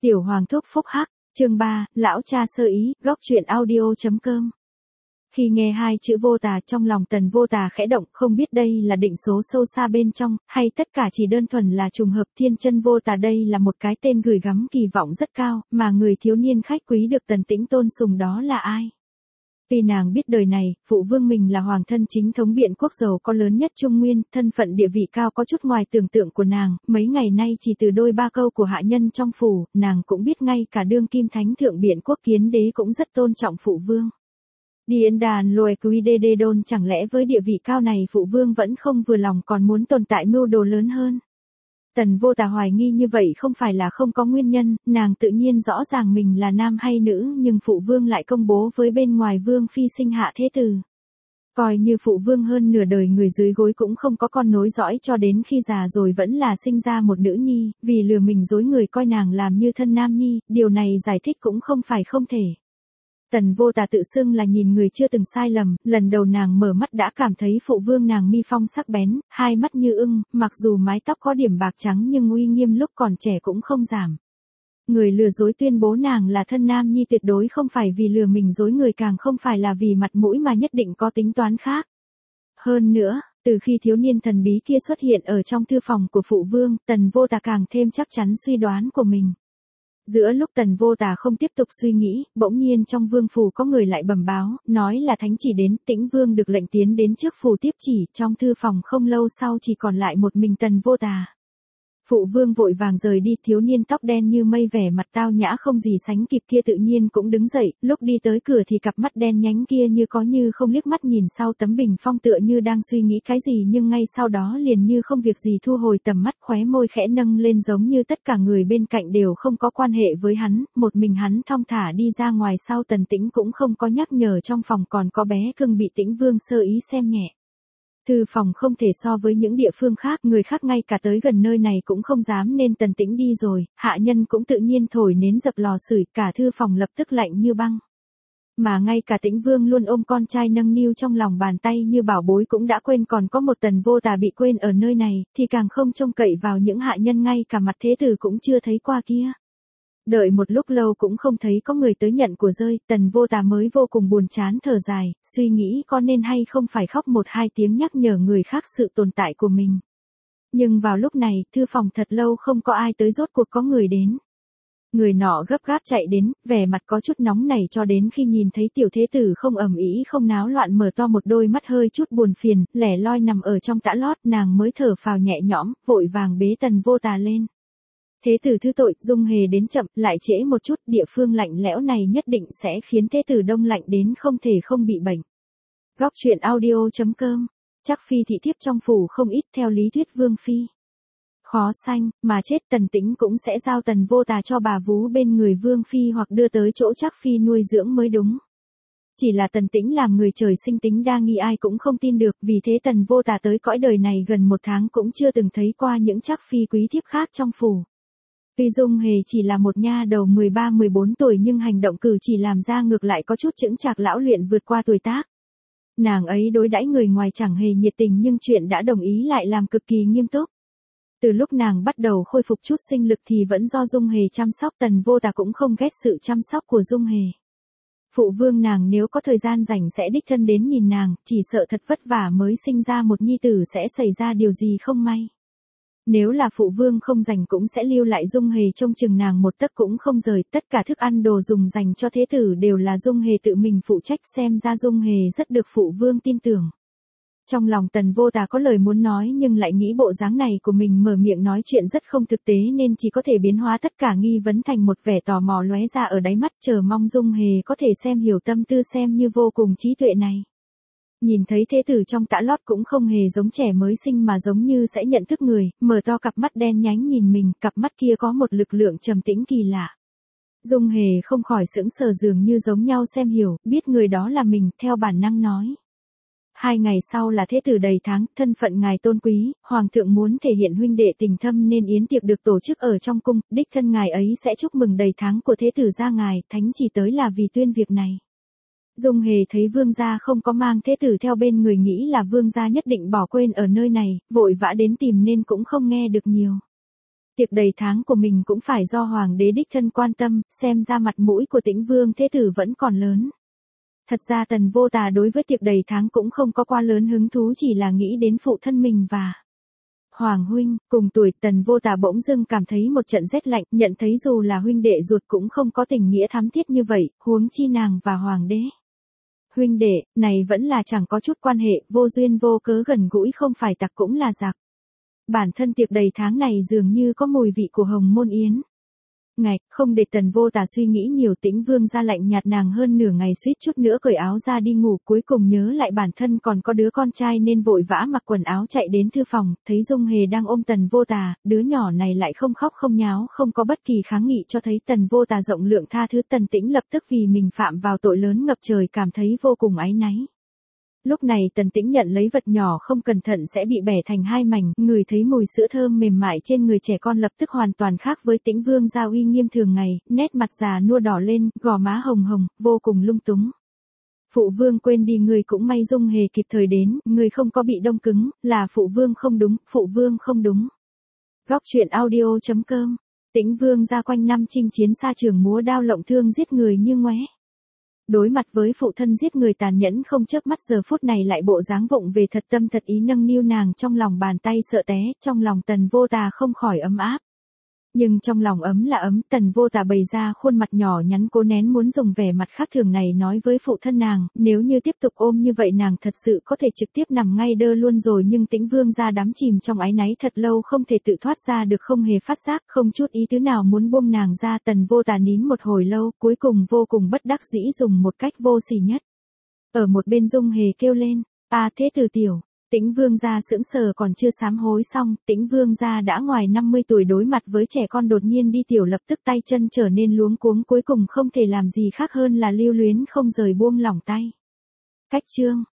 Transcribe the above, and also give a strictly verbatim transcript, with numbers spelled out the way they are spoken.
Tiểu hoàng thúc phúc hắc, chương ba, lão cha sơ ý, góc truyện audio.com. Khi nghe hai chữ vô tà trong lòng Tần Vô Tà khẽ động, không biết đây là định số sâu xa bên trong, hay tất cả chỉ đơn thuần là trùng hợp. Thiên chân vô tà đây là một cái tên gửi gắm kỳ vọng rất cao, mà người thiếu niên khách quý được Tần Tĩnh tôn sùng đó là ai? Vì nàng biết đời này, phụ vương mình là hoàng thân chính thống biện quốc giàu có lớn nhất Trung Nguyên, thân phận địa vị cao có chút ngoài tưởng tượng của nàng, mấy ngày nay chỉ từ đôi ba câu của hạ nhân trong phủ, nàng cũng biết ngay cả đương kim thánh thượng biện quốc kiến đế cũng rất tôn trọng phụ vương. Điền đàn lôi quý đê đê đôn, chẳng lẽ với địa vị cao này phụ vương vẫn không vừa lòng còn muốn tồn tại mưu đồ lớn hơn? Tần Vô Tà hoài nghi như vậy không phải là không có nguyên nhân, nàng tự nhiên rõ ràng mình là nam hay nữ, nhưng phụ vương lại công bố với bên ngoài vương phi sinh hạ thế tử. Coi như phụ vương hơn nửa đời người dưới gối cũng không có con nối dõi, cho đến khi già rồi vẫn là sinh ra một nữ nhi, vì lừa mình dối người coi nàng làm như thân nam nhi, điều này giải thích cũng không phải không thể. Tần Vô Tà tự xưng là nhìn người chưa từng sai lầm, lần đầu nàng mở mắt đã cảm thấy phụ vương nàng mi phong sắc bén, hai mắt như ưng, mặc dù mái tóc có điểm bạc trắng nhưng uy nghiêm lúc còn trẻ cũng không giảm. Người lừa dối tuyên bố nàng là thân nam nhi tuyệt đối không phải vì lừa mình dối người, càng không phải là vì mặt mũi mà nhất định có tính toán khác. Hơn nữa, từ khi thiếu niên thần bí kia xuất hiện ở trong thư phòng của phụ vương, Tần Vô Tà càng thêm chắc chắn suy đoán của mình. Giữa lúc Tần Vô Tà không tiếp tục suy nghĩ, bỗng nhiên trong vương phủ có người lại bẩm báo, nói là thánh chỉ đến, Tĩnh vương được lệnh tiến đến trước phủ tiếp chỉ. Trong thư phòng không lâu sau chỉ còn lại một mình Tần Vô Tà. Phụ vương vội vàng rời đi, thiếu niên tóc đen như mây vẻ mặt tao nhã không gì sánh kịp kia tự nhiên cũng đứng dậy, lúc đi tới cửa thì cặp mắt đen nhánh kia như có như không liếc mắt nhìn sau tấm bình phong tựa như đang suy nghĩ cái gì, nhưng ngay sau đó liền như không việc gì thu hồi tầm mắt, khóe môi khẽ nâng lên giống như tất cả người bên cạnh đều không có quan hệ với hắn, một mình hắn thong thả đi ra ngoài. Sau Tần Tĩnh cũng không có nhắc nhở trong phòng còn có bé cưng bị Tĩnh vương sơ ý xem nhẹ. Thư phòng không thể so với những địa phương khác, người khác ngay cả tới gần nơi này cũng không dám, nên Tần Tĩnh đi rồi, hạ nhân cũng tự nhiên thổi nến dập lò sưởi, cả thư phòng lập tức lạnh như băng. Mà ngay cả Tĩnh vương luôn ôm con trai nâng niu trong lòng bàn tay như bảo bối cũng đã quên còn có một Tần Vô Tà bị quên ở nơi này, thì càng không trông cậy vào những hạ nhân ngay cả mặt thế tử cũng chưa thấy qua kia. Đợi một lúc lâu cũng không thấy có người tới nhận của rơi, Tần Vô Tà mới vô cùng buồn chán thở dài, suy nghĩ có nên hay không phải khóc một hai tiếng nhắc nhở người khác sự tồn tại của mình. Nhưng vào lúc này, thư phòng thật lâu không có ai tới, rốt cuộc có người đến. Người nọ gấp gáp chạy đến, vẻ mặt có chút nóng nảy, cho đến khi nhìn thấy tiểu thế tử không ầm ĩ không náo loạn, mở to một đôi mắt hơi chút buồn phiền, lẻ loi nằm ở trong tã lót, nàng mới thở phào nhẹ nhõm, vội vàng bế Tần Vô Tà lên. Thế tử thứ tội, Dung Hề đến chậm, lại trễ một chút, địa phương lạnh lẽo này nhất định sẽ khiến thế tử đông lạnh đến không thể không bị bệnh. Góc truyện audio.com. Chắc phi thị thiếp trong phủ không ít, theo lý thuyết vương phi khó sanh, mà chết Tần Tĩnh cũng sẽ giao Tần Vô Tà cho bà vú bên người vương phi hoặc đưa tới chỗ chắc phi nuôi dưỡng mới đúng. Chỉ là Tần Tĩnh làm người trời sinh tính đa nghi, ai cũng không tin được, vì thế Tần Vô Tà tới cõi đời này gần một tháng cũng chưa từng thấy qua những chắc phi quý thiếp khác trong phủ. Tuy Dung Hề chỉ là một nha đầu mười ba mười bốn tuổi nhưng hành động cử chỉ làm ra ngược lại có chút chững chạc lão luyện vượt qua tuổi tác. Nàng ấy đối đãi người ngoài chẳng hề nhiệt tình, nhưng chuyện đã đồng ý lại làm cực kỳ nghiêm túc. Từ lúc nàng bắt đầu khôi phục chút sinh lực thì vẫn do Dung Hề chăm sóc, Tần Vô Tà cũng không ghét sự chăm sóc của Dung Hề. Phụ vương nàng nếu có thời gian rảnh sẽ đích thân đến nhìn nàng, chỉ sợ thật vất vả mới sinh ra một nhi tử sẽ xảy ra điều gì không may. Nếu là phụ vương không rảnh cũng sẽ lưu lại Dung Hề trông chừng nàng một tấc cũng không rời, tất cả thức ăn đồ dùng dành cho thế tử đều là Dung Hề tự mình phụ trách, xem ra Dung Hề rất được phụ vương tin tưởng. Trong lòng Tần Vô Tà có lời muốn nói nhưng lại nghĩ bộ dáng này của mình mở miệng nói chuyện rất không thực tế, nên chỉ có thể biến hóa tất cả nghi vấn thành một vẻ tò mò lóe ra ở đáy mắt, chờ mong Dung Hề có thể xem hiểu tâm tư xem như vô cùng trí tuệ này. Nhìn thấy thế tử trong tã lót cũng không hề giống trẻ mới sinh mà giống như sẽ nhận thức người, mở to cặp mắt đen nhánh nhìn mình, cặp mắt kia có một lực lượng trầm tĩnh kỳ lạ. Dung Hề không khỏi sững sờ, dường như giống nhau xem hiểu, biết người đó là mình, theo bản năng nói. Hai ngày sau là thế tử đầy tháng, thân phận ngài tôn quý, hoàng thượng muốn thể hiện huynh đệ tình thâm nên yến tiệc được tổ chức ở trong cung, đích thân ngài ấy sẽ chúc mừng đầy tháng của thế tử gia ngài, thánh chỉ tới là vì tuyên việc này. Dung Hề thấy vương gia không có mang thế tử theo bên người, nghĩ là vương gia nhất định bỏ quên ở nơi này, vội vã đến tìm nên cũng không nghe được nhiều. Tiệc đầy tháng của mình cũng phải do hoàng đế đích thân quan tâm, xem ra mặt mũi của Tĩnh Vương thế tử vẫn còn lớn. Thật ra Tần Vô Tà đối với tiệc đầy tháng cũng không có quá lớn hứng thú, chỉ là nghĩ đến phụ thân mình và Hoàng huynh, cùng tuổi. Tần Vô Tà bỗng dưng cảm thấy một trận rét lạnh, nhận thấy dù là huynh đệ ruột cũng không có tình nghĩa thắm thiết như vậy, huống chi nàng và hoàng đế. Huynh đệ, này vẫn là chẳng có chút quan hệ, vô duyên vô cớ gần gũi, không phải tặc cũng là giặc. Bản thân tiệc đầy tháng này dường như có mùi vị của hồng môn yến. Ngạch, không để Tần Vô Tà suy nghĩ nhiều, Tĩnh Vương ra lạnh nhạt nàng hơn nửa ngày, suýt chút nữa cởi áo ra đi ngủ, cuối cùng nhớ lại bản thân còn có đứa con trai nên vội vã mặc quần áo chạy đến thư phòng, thấy Dung Hề đang ôm Tần Vô Tà, đứa nhỏ này lại không khóc không nháo, không có bất kỳ kháng nghị, cho thấy Tần Vô Tà rộng lượng tha thứ. Tần Tĩnh lập tức vì mình phạm vào tội lớn ngập trời cảm thấy vô cùng áy náy. Lúc này Tần Tĩnh nhận lấy vật nhỏ không cẩn thận sẽ bị bẻ thành hai mảnh, ngửi thấy mùi sữa thơm mềm mại trên người trẻ con lập tức hoàn toàn khác với Tĩnh Vương gia uy nghiêm thường ngày, nét mặt già nua đỏ lên, gò má hồng hồng, vô cùng lung túng. Phụ vương quên đi, người cũng may Dung Hề kịp thời đến, người không có bị đông cứng, là phụ vương không đúng, phụ vương không đúng. Góc truyện audio chấm com. Tĩnh Vương gia quanh năm chinh chiến xa trường múa đao lộng thương giết người như ngoé. Đối mặt với phụ thân giết người tàn nhẫn không chớp mắt, giờ phút này lại bộ dáng vụng về thật tâm thật ý nâng niu nàng trong lòng bàn tay, sợ té, trong lòng Tần Vô Tà không khỏi ấm áp. Nhưng trong lòng ấm là ấm, Tần Vô Tà bày ra khuôn mặt nhỏ nhắn cố nén muốn dùng vẻ mặt khác thường này nói với phụ thân nàng, nếu như tiếp tục ôm như vậy nàng thật sự có thể trực tiếp nằm ngay đơ luôn rồi. Nhưng Tĩnh Vương gia đắm chìm trong áy náy thật lâu không thể tự thoát ra được, không hề phát giác, không chút ý tứ nào muốn buông nàng ra. Tần Vô Tà nín một hồi lâu, cuối cùng vô cùng bất đắc dĩ dùng một cách vô sỉ nhất. Ở một bên Dung Hề kêu lên, a thế tử tiểu. Tĩnh Vương gia sững sờ còn chưa sám hối xong, Tĩnh Vương gia đã ngoài năm mươi tuổi, đối mặt với trẻ con đột nhiên đi tiểu lập tức tay chân trở nên luống cuống, cuối cùng không thể làm gì khác hơn là lưu luyến không rời buông lỏng tay. Cách chương